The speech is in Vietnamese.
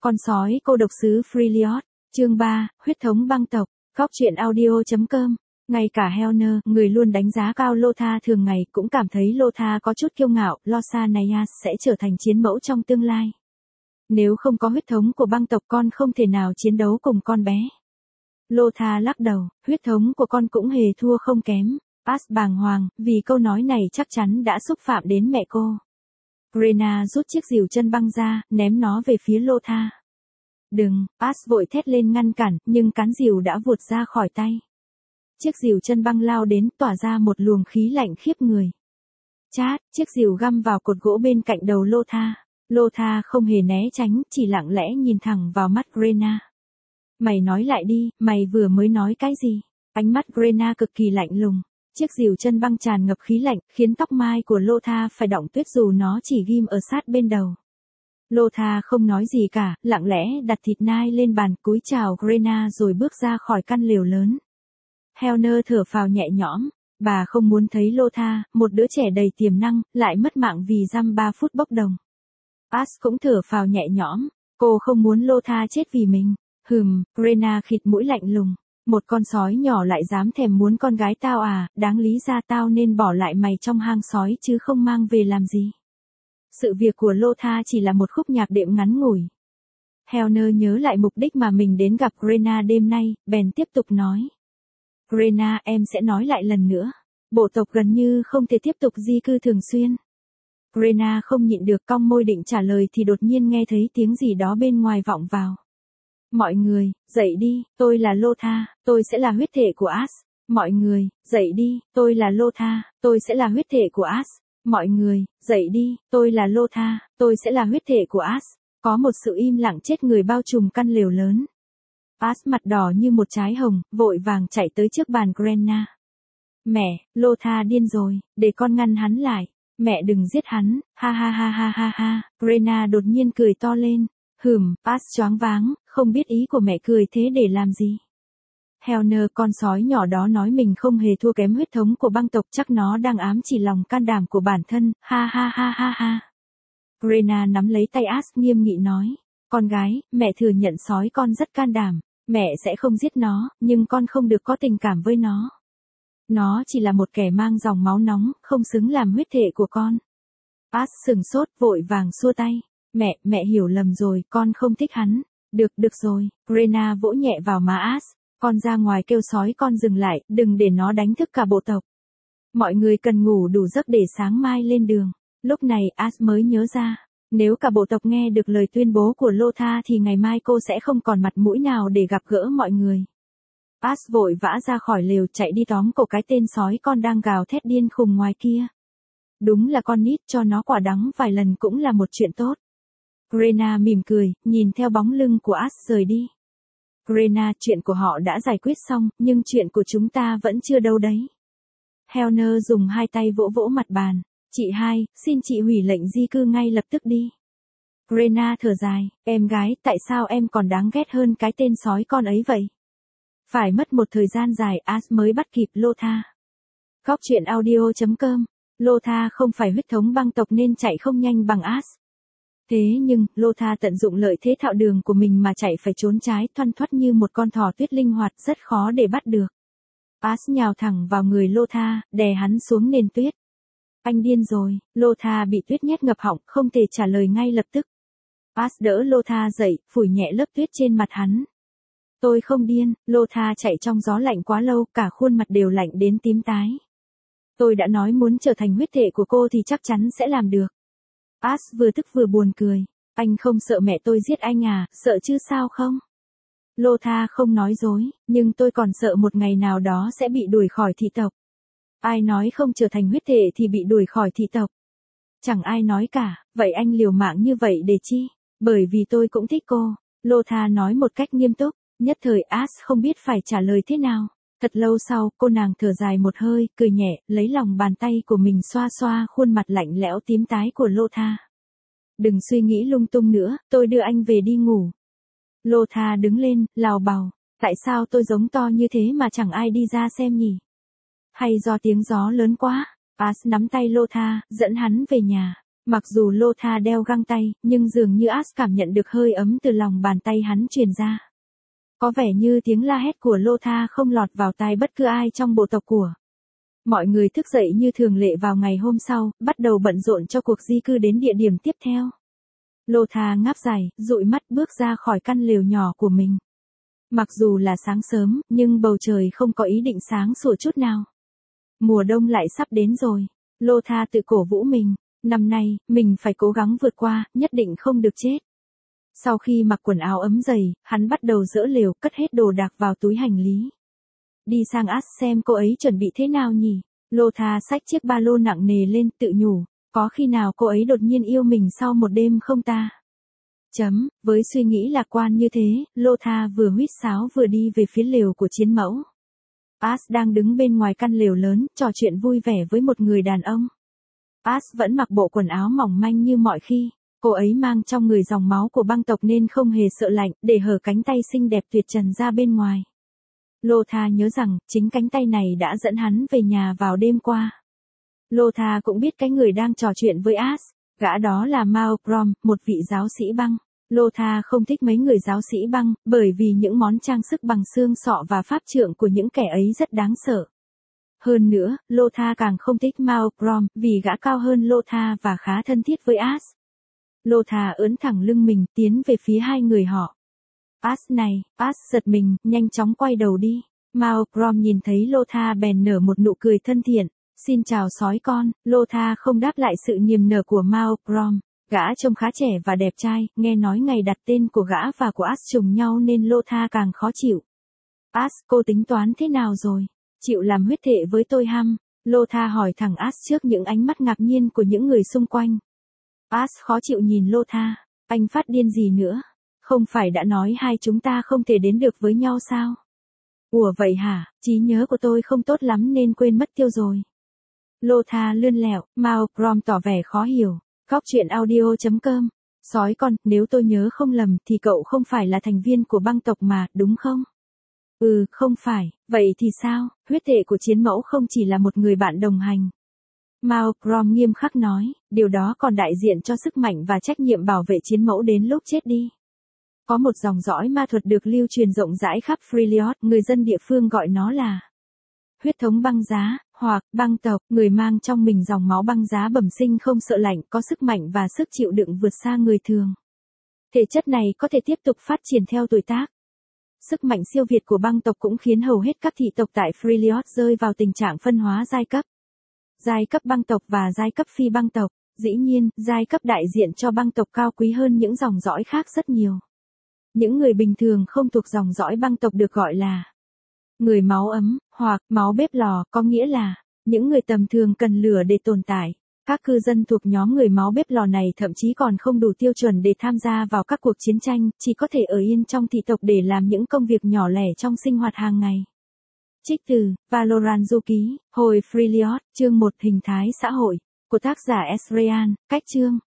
Con sói cô độc xứ Freljord, chương 3, huyết thống băng tộc, góc truyện audio.com. Ngay cả Helner, người luôn đánh giá cao Lothar thường ngày cũng cảm thấy Lothar có chút kiêu ngạo, lo xa Naias sẽ trở thành chiến mẫu trong tương lai. Nếu không có huyết thống của băng tộc con không thể nào chiến đấu cùng con bé. Lothar lắc đầu, huyết thống của con cũng hề thua không kém. As bàng hoàng, vì câu nói này chắc chắn đã xúc phạm đến mẹ cô. Rhaena rút chiếc rìu chân băng ra, ném nó về phía Lothar. Đừng, As vội thét lên ngăn cản, nhưng cán rìu đã vụt ra khỏi tay. Chiếc rìu chân băng lao đến, tỏa ra một luồng khí lạnh khiếp người. Chát, chiếc rìu găm vào cột gỗ bên cạnh đầu Lothar. Lothar không hề né tránh, chỉ lặng lẽ nhìn thẳng vào mắt Rhaena. Mày nói lại đi, mày vừa mới nói cái gì? Ánh mắt Rhaena cực kỳ lạnh lùng. Chiếc rìu chân băng tràn ngập khí lạnh, khiến tóc mai của Lothar phải đọng tuyết dù nó chỉ ghim ở sát bên đầu. Lothar không nói gì cả, lặng lẽ đặt thịt nai lên bàn, cúi chào Rhaena rồi bước ra khỏi căn lều lớn. Helner thở phào nhẹ nhõm, bà không muốn thấy Lothar, một đứa trẻ đầy tiềm năng, lại mất mạng vì dăm 3 phút bốc đồng. As cũng thở phào nhẹ nhõm, cô không muốn Lothar chết vì mình. Rhaena khịt mũi lạnh lùng. Một con sói nhỏ lại dám thèm muốn con gái tao à, đáng lý ra tao nên bỏ lại mày trong hang sói chứ không mang về làm gì. Sự việc của Lothar chỉ là một khúc nhạc đệm ngắn ngủi. Helner nhớ lại mục đích mà mình đến gặp Rhaena đêm nay, bèn tiếp tục nói. Rhaena, em sẽ nói lại lần nữa. Bộ tộc gần như không thể tiếp tục di cư thường xuyên. Rhaena không nhịn được cong môi định trả lời thì đột nhiên nghe thấy tiếng gì đó bên ngoài vọng vào. Mọi người, dậy đi, tôi là Lothar, tôi sẽ là huyết thể của As. Mọi người, dậy đi, tôi là Lothar, tôi sẽ là huyết thể của As. Mọi người, dậy đi, tôi là Lothar, tôi sẽ là huyết thể của As. Có một sự im lặng chết người bao trùm căn lều lớn. As mặt đỏ như một trái hồng, vội vàng chạy tới trước bàn Rhaena. Mẹ, Lothar điên rồi, để con ngăn hắn lại. Mẹ đừng giết hắn, ha ha ha ha ha ha. Rhaena đột nhiên cười to lên. As choáng váng, không biết ý của mẹ cười thế để làm gì. Helner, con sói nhỏ đó nói mình không hề thua kém huyết thống của băng tộc, chắc nó đang ám chỉ lòng can đảm của bản thân, ha ha ha ha ha. Rhaena nắm lấy tay As nghiêm nghị nói, con gái, mẹ thừa nhận sói con rất can đảm, mẹ sẽ không giết nó, nhưng con không được có tình cảm với nó. Nó chỉ là một kẻ mang dòng máu nóng, không xứng làm huyết thể của con. As sừng sốt, vội vàng xua tay. Mẹ hiểu lầm rồi, con không thích hắn. Được rồi, Rhaena vỗ nhẹ vào má As, con ra ngoài kêu sói con dừng lại, đừng để nó đánh thức cả bộ tộc. Mọi người cần ngủ đủ giấc để sáng mai lên đường. Lúc này As mới nhớ ra, nếu cả bộ tộc nghe được lời tuyên bố của Lothar thì ngày mai cô sẽ không còn mặt mũi nào để gặp gỡ mọi người. As vội vã ra khỏi lều chạy đi tóm cổ cái tên sói con đang gào thét điên khùng ngoài kia. Đúng là con nít, cho nó quả đắng vài lần cũng là một chuyện tốt. Rhaena mỉm cười, nhìn theo bóng lưng của As rời đi. Rhaena, chuyện của họ đã giải quyết xong, nhưng chuyện của chúng ta vẫn chưa đâu đấy. Helner dùng hai tay vỗ vỗ mặt bàn. Chị hai, xin chị hủy lệnh di cư ngay lập tức đi. Rhaena thở dài, em gái, tại sao em còn đáng ghét hơn cái tên sói con ấy vậy? Phải mất một thời gian dài As mới bắt kịp Lothar. Góc truyện audio.com. Lothar không phải huyết thống băng tộc nên chạy không nhanh bằng As. Thế nhưng, Lothar tận dụng lợi thế thạo đường của mình mà chạy phải trốn trái thoăn thoắt như một con thỏ tuyết linh hoạt, rất khó để bắt được. As nhào thẳng vào người Lothar, đè hắn xuống nền tuyết. Anh điên rồi, Lothar bị tuyết nhét ngập họng, không thể trả lời ngay lập tức. As đỡ Lothar dậy, phủi nhẹ lớp tuyết trên mặt hắn. Tôi không điên, Lothar chạy trong gió lạnh quá lâu, cả khuôn mặt đều lạnh đến tím tái. Tôi đã nói muốn trở thành huyết thể của cô thì chắc chắn sẽ làm được. As vừa tức vừa buồn cười. Anh không sợ mẹ tôi giết anh à, sợ chứ sao không? Lothar không nói dối, nhưng tôi còn sợ một ngày nào đó sẽ bị đuổi khỏi thị tộc. Ai nói không trở thành huyết thể thì bị đuổi khỏi thị tộc? Chẳng ai nói cả, vậy anh liều mạng như vậy để chi? Bởi vì tôi cũng thích cô. Lothar nói một cách nghiêm túc, nhất thời As không biết phải trả lời thế nào. Thật lâu sau, cô nàng thở dài một hơi, cười nhẹ, lấy lòng bàn tay của mình xoa xoa khuôn mặt lạnh lẽo tím tái của Lothar. Đừng suy nghĩ lung tung nữa, tôi đưa anh về đi ngủ. Lothar đứng lên, lào bào, tại sao tôi giống to như thế mà chẳng ai đi ra xem nhỉ? Hay do tiếng gió lớn quá? As nắm tay Lothar, dẫn hắn về nhà. Mặc dù Lothar đeo găng tay, nhưng dường như Ash cảm nhận được hơi ấm từ lòng bàn tay hắn truyền ra. Có vẻ như tiếng la hét của Lothar không lọt vào tai bất cứ ai trong bộ tộc của. Mọi người thức dậy như thường lệ vào ngày hôm sau, bắt đầu bận rộn cho cuộc di cư đến địa điểm tiếp theo. Lothar ngáp dài, dụi mắt bước ra khỏi căn lều nhỏ của mình. Mặc dù là sáng sớm, nhưng bầu trời không có ý định sáng sủa chút nào. Mùa đông lại sắp đến rồi. Lothar tự cổ vũ mình. Năm nay, mình phải cố gắng vượt qua, nhất định không được chết. Sau khi mặc quần áo ấm dày, hắn bắt đầu dỡ lều, cất hết đồ đạc vào túi hành lý. Đi sang Ash xem cô ấy chuẩn bị thế nào nhỉ? Lothar xách chiếc ba lô nặng nề lên, tự nhủ, có khi nào cô ấy đột nhiên yêu mình sau một đêm không ta? Với suy nghĩ lạc quan như thế, Lothar vừa huýt sáo vừa đi về phía lều của chiến mẫu. Ash đang đứng bên ngoài căn lều lớn, trò chuyện vui vẻ với một người đàn ông. Ash vẫn mặc bộ quần áo mỏng manh như mọi khi. Cô ấy mang trong người dòng máu của băng tộc nên không hề sợ lạnh, để hở cánh tay xinh đẹp tuyệt trần ra bên ngoài. Lothar nhớ rằng, chính cánh tay này đã dẫn hắn về nhà vào đêm qua. Lothar cũng biết cái người đang trò chuyện với Ash, gã đó là Malcolm, một vị giáo sĩ băng. Lothar không thích mấy người giáo sĩ băng, bởi vì những món trang sức bằng xương sọ và pháp trượng của những kẻ ấy rất đáng sợ. Hơn nữa, Lothar càng không thích Malcolm, vì gã cao hơn Lothar và khá thân thiết với Ash. Lothar ưỡn thẳng lưng mình, tiến về phía hai người họ. Ash này, Ash giật mình, nhanh chóng quay đầu đi. Malcolm nhìn thấy Lothar bèn nở một nụ cười thân thiện. Xin chào sói con. Lothar không đáp lại sự niềm nở của Malcolm. Gã trông khá trẻ và đẹp trai, nghe nói ngày đặt tên của gã và của Ash trùng nhau nên Lothar càng khó chịu. Ash, cô tính toán thế nào rồi? Chịu làm huyết thệ với tôi hăm? Lothar hỏi thẳng Ash trước những ánh mắt ngạc nhiên của những người xung quanh. Ash khó chịu nhìn Lothar. Anh phát điên gì nữa? Không phải đã nói hai chúng ta không thể đến được với nhau sao? Ủa vậy hả? Trí nhớ của tôi không tốt lắm nên quên mất tiêu rồi. Lothar lươn lẹo, Malcolm tỏ vẻ khó hiểu. Góc truyện audio.com. Sói con, nếu tôi nhớ không lầm thì cậu không phải là thành viên của băng tộc mà, đúng không? Ừ, không phải. Vậy thì sao? Huyết thể của chiến mẫu không chỉ là một người bạn đồng hành. Malcolm nghiêm khắc nói, điều đó còn đại diện cho sức mạnh và trách nhiệm bảo vệ chiến mẫu đến lúc chết đi. Có một dòng dõi ma thuật được lưu truyền rộng rãi khắp Freljord, người dân địa phương gọi nó là huyết thống băng giá, hoặc băng tộc, người mang trong mình dòng máu băng giá bẩm sinh không sợ lạnh, có sức mạnh và sức chịu đựng vượt xa người thường. Thể chất này có thể tiếp tục phát triển theo tuổi tác. Sức mạnh siêu việt của băng tộc cũng khiến hầu hết các thị tộc tại Freljord rơi vào tình trạng phân hóa giai cấp. Giai cấp băng tộc và giai cấp phi băng tộc. Dĩ nhiên, giai cấp đại diện cho băng tộc cao quý hơn những dòng dõi khác rất nhiều. Những người bình thường không thuộc dòng dõi băng tộc được gọi là người máu ấm, hoặc máu bếp lò, có nghĩa là những người tầm thường cần lửa để tồn tại. Các cư dân thuộc nhóm người máu bếp lò này thậm chí còn không đủ tiêu chuẩn để tham gia vào các cuộc chiến tranh, chỉ có thể ở yên trong thị tộc để làm những công việc nhỏ lẻ trong sinh hoạt hàng ngày. Trích từ Valorant Du Ký, hồi Freljord, chương 1 hình thái xã hội, của tác giả Esrayan, cách chương.